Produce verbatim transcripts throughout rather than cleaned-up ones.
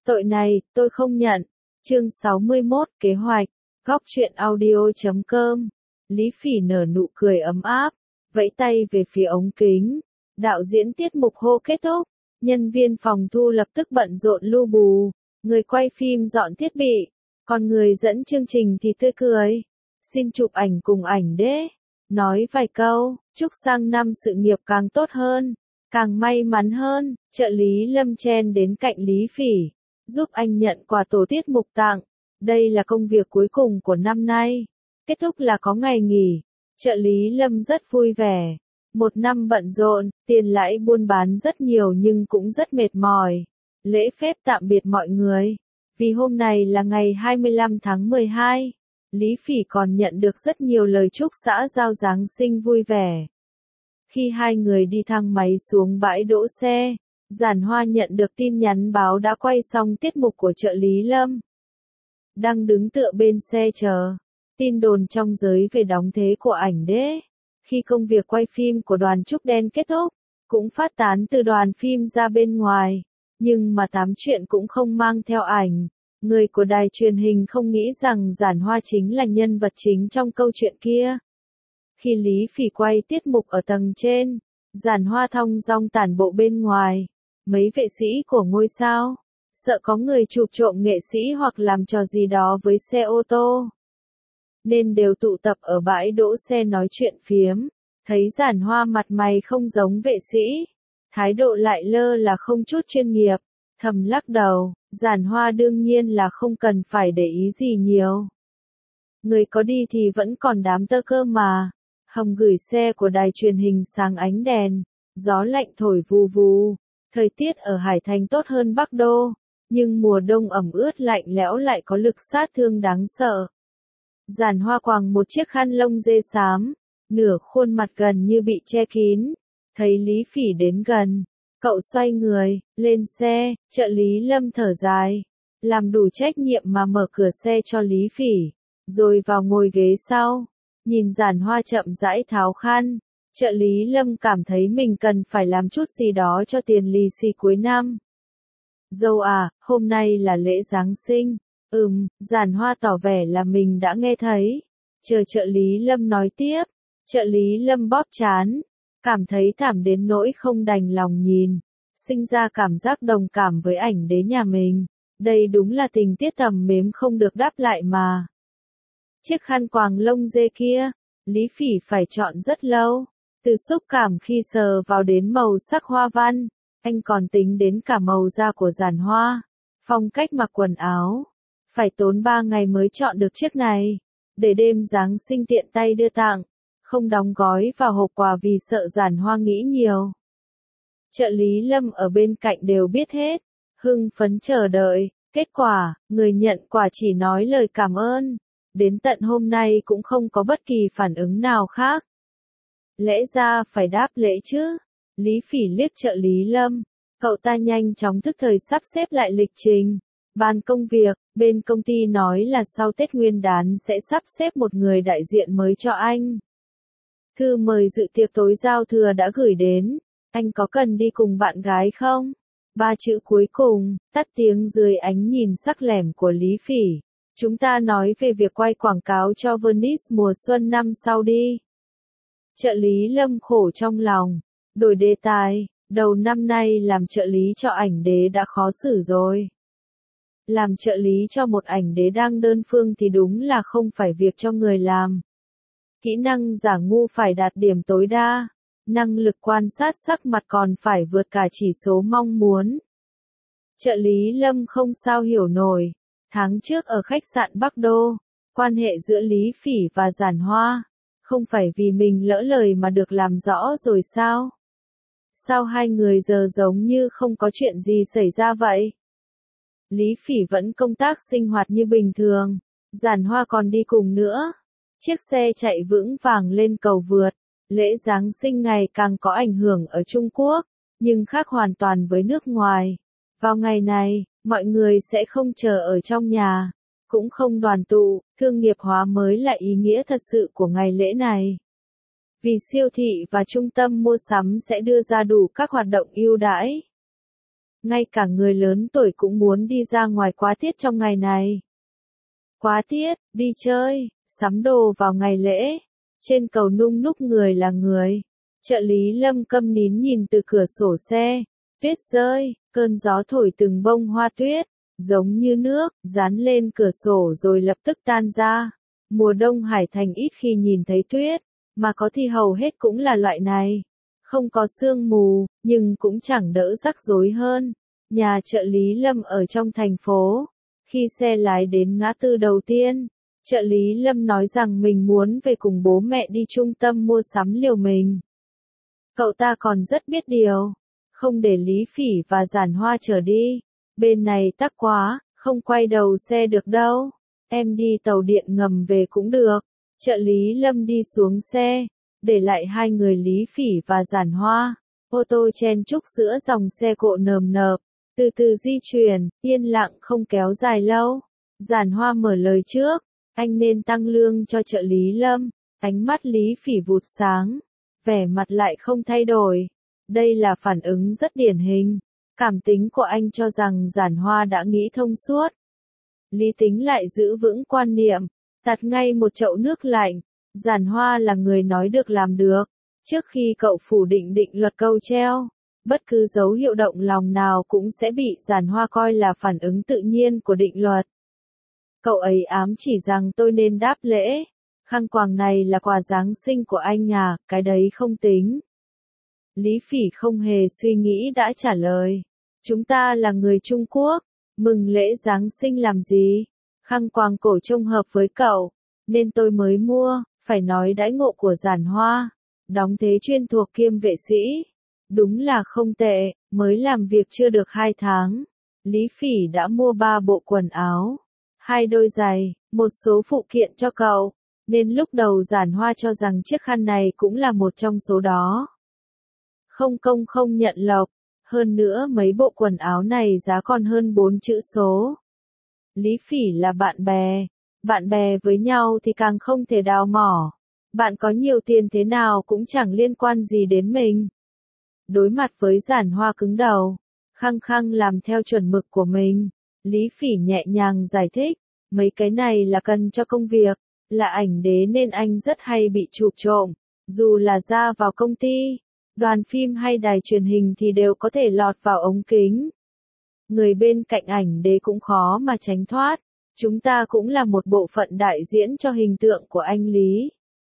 Tội này, tôi không nhận. Chương sáu mươi mốt, kế hoạch. Góc truyện audio chấm com. Lý Phỉ nở nụ cười ấm áp, vẫy tay về phía ống kính. Đạo diễn tiết mục hô kết thúc. Nhân viên phòng thu lập tức bận rộn lu bù. Người quay phim dọn thiết bị. Còn người dẫn chương trình thì tươi cười. Xin chụp ảnh cùng ảnh đế. Nói vài câu, chúc sang năm sự nghiệp càng tốt hơn, càng may mắn hơn. Trợ lý Lâm chen đến cạnh Lý Phỉ, giúp anh nhận quà tổ tiết mục tặng. Đây là công việc cuối cùng của năm nay. Kết thúc là có ngày nghỉ. Trợ lý Lâm rất vui vẻ. Một năm bận rộn, tiền lãi buôn bán rất nhiều nhưng cũng rất mệt mỏi. Lễ phép tạm biệt mọi người. Vì hôm này là ngày hai mươi lăm tháng mười hai. Lý Phỉ còn nhận được rất nhiều lời chúc xã giao Giáng sinh vui vẻ. Khi hai người đi thang máy xuống bãi đỗ xe, Giản Hoa nhận được tin nhắn báo đã quay xong tiết mục của trợ lý Lâm. Đang đứng tựa bên xe chờ. Tin đồn trong giới về đóng thế của ảnh đế. Khi công việc quay phim của đoàn Trúc Đen kết thúc, cũng phát tán từ đoàn phim ra bên ngoài. Nhưng mà tám chuyện cũng không mang theo ảnh. Người của đài truyền hình không nghĩ rằng Giản Hoa chính là nhân vật chính trong câu chuyện kia. Khi Lý Phỉ quay tiết mục ở tầng trên, Giản Hoa thong dong tản bộ bên ngoài. Mấy vệ sĩ của ngôi sao, sợ có người chụp trộm nghệ sĩ hoặc làm trò gì đó với xe ô tô, nên đều tụ tập ở bãi đỗ xe nói chuyện phiếm. Thấy Giản Hoa mặt mày không giống vệ sĩ, thái độ lại lơ là không chút chuyên nghiệp, thầm lắc đầu. Giản Hoa đương nhiên là không cần phải để ý gì nhiều. Người có đi thì vẫn còn đám tơ cơ mà. Hầm gửi xe của đài truyền hình sáng ánh đèn, gió lạnh thổi vù vù. Thời tiết ở Hải Thành tốt hơn Bắc Đô, nhưng mùa đông ẩm ướt lạnh lẽo lại có lực sát thương đáng sợ. Giản Hoa quàng một chiếc khăn lông dê xám, nửa khuôn mặt gần như bị che kín. Thấy Lý Phỉ đến gần, cậu xoay người, lên xe. Trợ lý Lâm thở dài, làm đủ trách nhiệm mà mở cửa xe cho Lý Phỉ, rồi vào ngồi ghế sau. Nhìn Giản Hoa chậm rãi tháo khăn, trợ lý Lâm cảm thấy mình cần phải làm chút gì đó cho tiền lì xì cuối năm. Dâu à, hôm nay là lễ Giáng sinh. Ừm, Giản Hoa tỏ vẻ là mình đã nghe thấy. Chờ trợ lý Lâm nói tiếp. Trợ lý Lâm bóp trán, cảm thấy thảm đến nỗi không đành lòng nhìn. Sinh ra cảm giác đồng cảm với ảnh đế nhà mình. Đây đúng là tình tiết thầm mến không được đáp lại mà. Chiếc khăn quàng lông dê kia, Lý Phỉ phải chọn rất lâu. Từ xúc cảm khi sờ vào đến màu sắc hoa văn, anh còn tính đến cả màu da của Giản Hoa, phong cách mặc quần áo. Phải tốn ba ngày mới chọn được chiếc này, để đêm Giáng sinh tiện tay đưa tặng, không đóng gói vào hộp quà vì sợ Giản Hoa nghĩ nhiều. Trợ lý Lâm ở bên cạnh đều biết hết, hưng phấn chờ đợi. Kết quả, người nhận quà chỉ nói lời cảm ơn. Đến tận hôm nay cũng không có bất kỳ phản ứng nào khác. Lẽ ra phải đáp lễ chứ. Lý Phỉ liếc trợ lý Lâm. Cậu ta nhanh chóng thức thời sắp xếp lại lịch trình. Bàn công việc, bên công ty nói là sau Tết Nguyên đán sẽ sắp xếp một người đại diện mới cho anh. Thư mời dự tiệc tối giao thừa đã gửi đến. Anh có cần đi cùng bạn gái không? Ba chữ cuối cùng, tắt tiếng dưới ánh nhìn sắc lẻm của Lý Phỉ. Chúng ta nói về việc quay quảng cáo cho Venice mùa xuân năm sau đi. Trợ lý Lâm khổ trong lòng. Đổi đề tài, đầu năm nay làm trợ lý cho ảnh đế đã khó xử rồi. Làm trợ lý cho một ảnh đế đang đơn phương thì đúng là không phải việc cho người làm. Kỹ năng giả ngu phải đạt điểm tối đa. Năng lực quan sát sắc mặt còn phải vượt cả chỉ số mong muốn. Trợ lý Lâm không sao hiểu nổi. Tháng trước ở khách sạn Bắc Đô, quan hệ giữa Lý Phỉ và Giản Hoa, không phải vì mình lỡ lời mà được làm rõ rồi sao? Sao hai người giờ giống như không có chuyện gì xảy ra vậy? Lý Phỉ vẫn công tác sinh hoạt như bình thường, Giản Hoa còn đi cùng nữa. Chiếc xe chạy vững vàng lên cầu vượt. Lễ Giáng sinh ngày càng có ảnh hưởng ở Trung Quốc, nhưng khác hoàn toàn với nước ngoài. Vào ngày này, mọi người sẽ không chờ ở trong nhà, cũng không đoàn tụ. Thương nghiệp hóa mới là ý nghĩa thật sự của ngày lễ này. Vì siêu thị và trung tâm mua sắm sẽ đưa ra đủ các hoạt động ưu đãi. ngay cả người lớn tuổi cũng muốn đi ra ngoài quá tiết trong ngày này. Quá tiết, đi chơi, sắm đồ vào ngày lễ. Trên cầu nung núc người là người. Trợ lý Lâm câm nín nhìn từ cửa sổ xe. Tuyết rơi, cơn gió thổi từng bông hoa tuyết, giống như nước, dán lên cửa sổ rồi lập tức tan ra. Mùa đông Hải Thành ít khi nhìn thấy tuyết, mà có thì hầu hết cũng là loại này. Không có sương mù, nhưng cũng chẳng đỡ rắc rối hơn. Nhà trợ lý Lâm ở trong thành phố. Khi xe lái đến ngã tư đầu tiên, trợ lý Lâm nói rằng mình muốn về cùng bố mẹ đi trung tâm mua sắm liều mình. Cậu ta còn rất biết điều. Không để Lý Phỉ và Giản Hoa chở đi. Bên này tắc quá, không quay đầu xe được đâu. Em đi tàu điện ngầm về cũng được. Trợ lý Lâm đi xuống xe, để lại hai người Lý Phỉ và Giản Hoa. Ô tô chen chúc giữa dòng xe cộ nườm nượp, từ từ di chuyển, yên lặng không kéo dài lâu. Giản Hoa mở lời trước, anh nên tăng lương cho trợ lý Lâm. Ánh mắt Lý Phỉ vụt sáng, vẻ mặt lại không thay đổi. Đây là phản ứng rất điển hình. Cảm tính của anh cho rằng Giản Hoa đã nghĩ thông suốt. Lý tính lại giữ vững quan niệm, tạt ngay một chậu nước lạnh. Giản Hoa là người nói được làm được. Trước khi cậu phủ định định luật câu treo, bất cứ dấu hiệu động lòng nào cũng sẽ bị Giản Hoa coi là phản ứng tự nhiên của định luật. Cậu ấy ám chỉ rằng tôi nên đáp lễ. Khăn quàng này là quà Giáng sinh của anh à, cái đấy không tính. Lý Phỉ không hề suy nghĩ đã trả lời. Chúng ta là người Trung Quốc, mừng lễ Giáng sinh làm gì? Khăn quàng cổ trông hợp với cậu, nên tôi mới mua. Phải nói đãi ngộ của Giản Hoa, đóng thế chuyên thuộc kiêm vệ sĩ, đúng là không tệ. Mới làm việc chưa được hai tháng, Lý Phỉ đã mua ba bộ quần áo, hai đôi giày, một số phụ kiện cho cậu, nên lúc đầu Giản Hoa cho rằng chiếc khăn này cũng là một trong số đó. Không công không nhận lộc, hơn nữa mấy bộ quần áo này giá còn hơn bốn chữ số. Lý Phỉ là bạn bè, bạn bè với nhau thì càng không thể đào mỏ. Bạn có nhiều tiền thế nào cũng chẳng liên quan gì đến mình. Đối mặt với Giản Hoa cứng đầu, khăng khăng làm theo chuẩn mực của mình, Lý Phỉ nhẹ nhàng giải thích, mấy cái này là cần cho công việc, là ảnh đế nên anh rất hay bị chụp trộm, dù là ra vào công ty, đoàn phim hay đài truyền hình thì đều có thể lọt vào ống kính. Người bên cạnh ảnh đế cũng khó mà tránh thoát, chúng ta cũng là một bộ phận đại diễn cho hình tượng của anh Lý.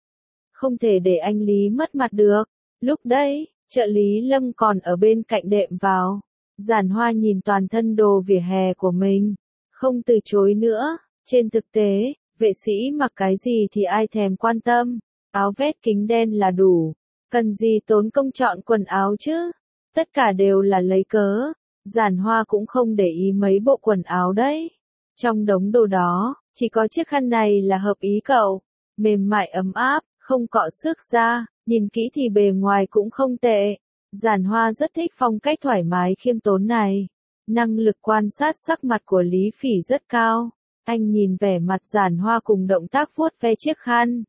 Không thể để anh Lý mất mặt được. Lúc đấy, trợ lý Lâm còn ở bên cạnh đệm vào. Giản Hoa nhìn toàn thân đồ vỉa hè của mình, không từ chối nữa. Trên thực tế, vệ sĩ mặc cái gì thì ai thèm quan tâm, áo vest kính đen là đủ, cần gì tốn công chọn quần áo chứ, tất cả đều là lấy cớ. Giản Hoa cũng không để ý mấy bộ quần áo đấy. Trong đống đồ đó, chỉ có chiếc khăn này là hợp ý cậu, mềm mại ấm áp, không cọ xước da, nhìn kỹ thì bề ngoài cũng không tệ. Giản Hoa rất thích phong cách thoải mái khiêm tốn này. Năng lực quan sát sắc mặt của Lý Phỉ rất cao. Anh nhìn vẻ mặt Giản Hoa cùng động tác vuốt ve chiếc khăn,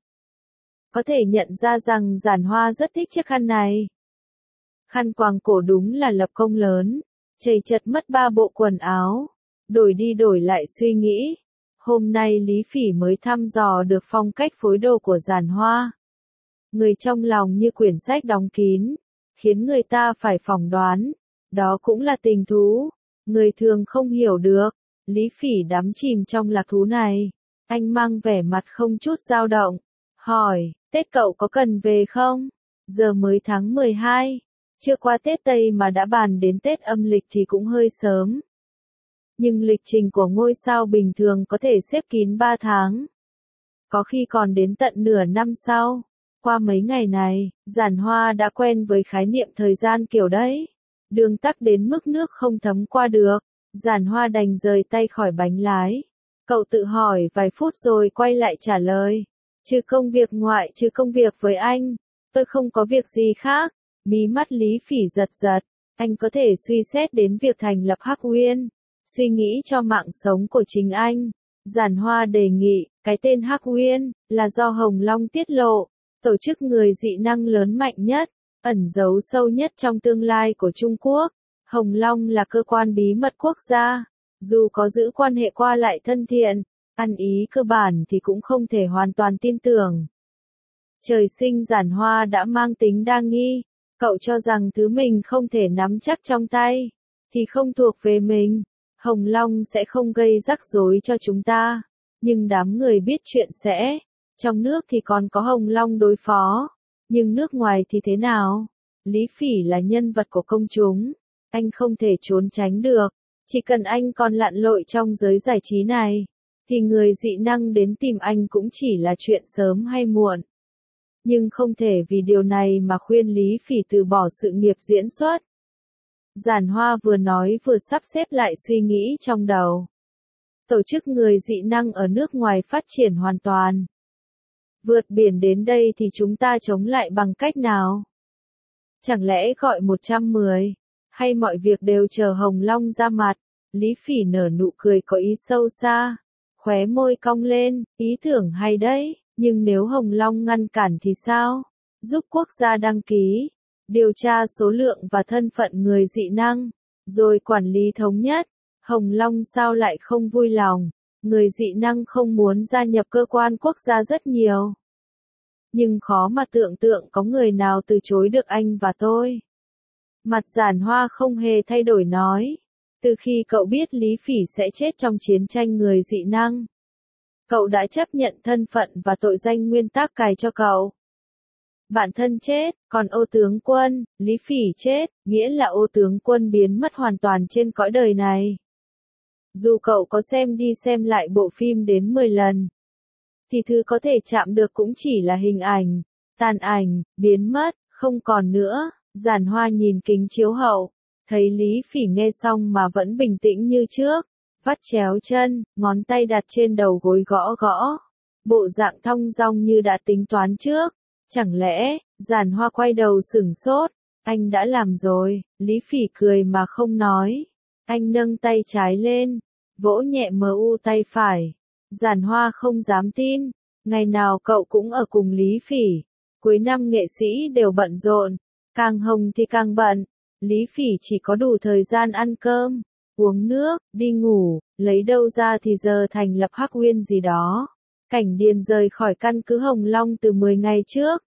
có thể nhận ra rằng Giản Hoa rất thích chiếc khăn này. Khăn quàng cổ đúng là lập công lớn, chầy chật mất ba bộ quần áo, đổi đi đổi lại suy nghĩ. Hôm nay Lý Phỉ mới thăm dò được phong cách phối đồ của Giản Hoa. Người trong lòng như quyển sách đóng kín, khiến người ta phải phỏng đoán. Đó cũng là tình thú, người thường không hiểu được. Lý Phỉ đắm chìm trong lạc thú này. Anh mang vẻ mặt không chút dao động, hỏi, Tết cậu có cần về không? Giờ mới tháng mười hai, chưa qua Tết Tây mà đã bàn đến Tết âm lịch thì cũng hơi sớm. Nhưng lịch trình của ngôi sao bình thường có thể xếp kín ba tháng. Có khi còn đến tận nửa năm sau. Qua mấy ngày này, Giản Hoa đã quen với khái niệm thời gian kiểu đấy. Đường tắc đến mức nước không thấm qua được. Giản Hoa đành rời tay khỏi bánh lái. Cậu tự hỏi vài phút rồi quay lại trả lời. Trừ công việc ngoại trừ công việc với anh, tôi không có việc gì khác. Mí mắt Lý Phỉ giật giật. Anh có thể suy xét đến việc thành lập Hắc Uyên. Suy nghĩ cho mạng sống của chính anh. Giản Hoa đề nghị, cái tên Hắc Uyên, là do Hồng Long tiết lộ. Tổ chức người dị năng lớn mạnh nhất, ẩn giấu sâu nhất trong tương lai của Trung Quốc. Hồng Long là cơ quan bí mật quốc gia, dù có giữ quan hệ qua lại thân thiện, ăn ý cơ bản thì cũng không thể hoàn toàn tin tưởng. Trời sinh Giản Hoa đã mang tính đa nghi, cậu cho rằng thứ mình không thể nắm chắc trong tay, thì không thuộc về mình. Hồng Long sẽ không gây rắc rối cho chúng ta, nhưng đám người biết chuyện sẽ. Trong nước thì còn có Hồng Long đối phó, nhưng nước ngoài thì thế nào? Lý Phỉ là nhân vật của công chúng, anh không thể trốn tránh được. Chỉ cần anh còn lặn lội trong giới giải trí này, thì người dị năng đến tìm anh cũng chỉ là chuyện sớm hay muộn. Nhưng không thể vì điều này mà khuyên Lý Phỉ từ bỏ sự nghiệp diễn xuất. Giản Hoa vừa nói vừa sắp xếp lại suy nghĩ trong đầu. Tổ chức người dị năng ở nước ngoài phát triển hoàn toàn. Vượt biển đến đây thì chúng ta chống lại bằng cách nào? Chẳng lẽ gọi một trăm mười? Hay mọi việc đều chờ Hồng Long ra mặt? Lý Phỉ nở nụ cười có ý sâu xa, khóe môi cong lên, ý tưởng hay đấy, nhưng nếu Hồng Long ngăn cản thì sao? Giúp quốc gia đăng ký, điều tra số lượng và thân phận người dị năng, rồi quản lý thống nhất. Hồng Long sao lại không vui lòng? Người dị năng không muốn gia nhập cơ quan quốc gia rất nhiều. Nhưng khó mà tưởng tượng có người nào từ chối được anh và tôi. Mặt Giản Hoa không hề thay đổi nói. Từ khi cậu biết Lý Phỉ sẽ chết trong chiến tranh người dị năng, cậu đã chấp nhận thân phận và tội danh nguyên tắc cài cho cậu. Bản thân chết, còn Ô tướng quân, Lý Phỉ chết, nghĩa là Ô tướng quân biến mất hoàn toàn trên cõi đời này. Dù cậu có xem đi xem lại bộ phim đến mười lần, thì thứ có thể chạm được cũng chỉ là hình ảnh, tàn ảnh, biến mất, không còn nữa. Giản Hoa nhìn kính chiếu hậu, thấy Lý Phỉ nghe xong mà vẫn bình tĩnh như trước, vắt chéo chân, ngón tay đặt trên đầu gối gõ gõ, bộ dạng thong dong như đã tính toán trước. Chẳng lẽ? Giản Hoa quay đầu sửng sốt, anh đã làm rồi. Lý Phỉ cười mà không nói. Anh nâng tay trái lên, vỗ nhẹ mờ u tay phải. Giản Hoa không dám tin, ngày nào cậu cũng ở cùng Lý Phỉ. Cuối năm nghệ sĩ đều bận rộn, càng hồng thì càng bận. Lý Phỉ chỉ có đủ thời gian ăn cơm, uống nước, đi ngủ, lấy đâu ra thì giờ thành lập Hắc Uyên gì đó. Cảnh Điền rời khỏi căn cứ Hồng Long từ mười ngày trước.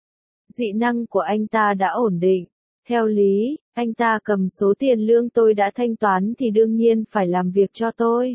Dị năng của anh ta đã ổn định. Theo lý, anh ta cầm số tiền lương tôi đã thanh toán thì đương nhiên phải làm việc cho tôi.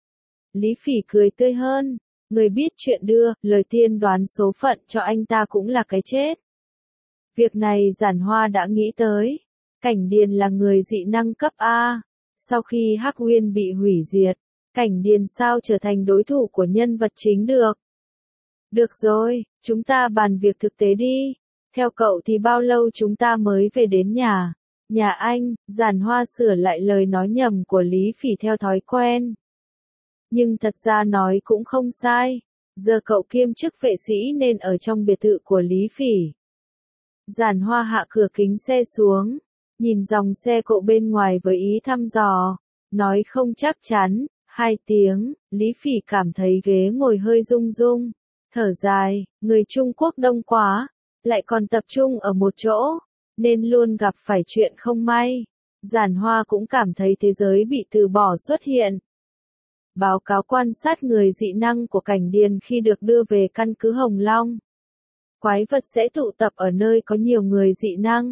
Lý Phỉ cười tươi hơn. Người biết chuyện đưa, lời tiên đoán số phận cho anh ta cũng là cái chết. Việc này Giản Hoa đã nghĩ tới. Cảnh Điền là người dị năng cấp A. Sau khi Hắc Uyên bị hủy diệt, Cảnh Điền sao trở thành đối thủ của nhân vật chính được? Được rồi, chúng ta bàn việc thực tế đi. Theo cậu thì bao lâu chúng ta mới về đến nhà? Nhà anh, Giản Hoa sửa lại lời nói nhầm của Lý Phỉ theo thói quen. Nhưng thật ra nói cũng không sai. Giờ cậu kiêm chức vệ sĩ nên ở trong biệt thự của Lý Phỉ. Giản Hoa hạ cửa kính xe xuống, nhìn dòng xe cộ bên ngoài với ý thăm dò, nói không chắc chắn. Hai tiếng, Lý Phỉ cảm thấy ghế ngồi hơi rung rung, thở dài, người Trung Quốc đông quá, lại còn tập trung ở một chỗ, nên luôn gặp phải chuyện không may. Giản Hoa cũng cảm thấy thế giới bị từ bỏ xuất hiện. Báo cáo quan sát người dị năng của Cảnh Điền khi được đưa về căn cứ Hồng Long. Quái vật sẽ tụ tập ở nơi có nhiều người dị năng.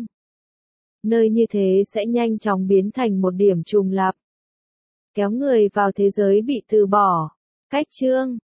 Nơi như thế sẽ nhanh chóng biến thành một điểm trùng lặp, kéo người vào thế giới bị từ bỏ. Cách chương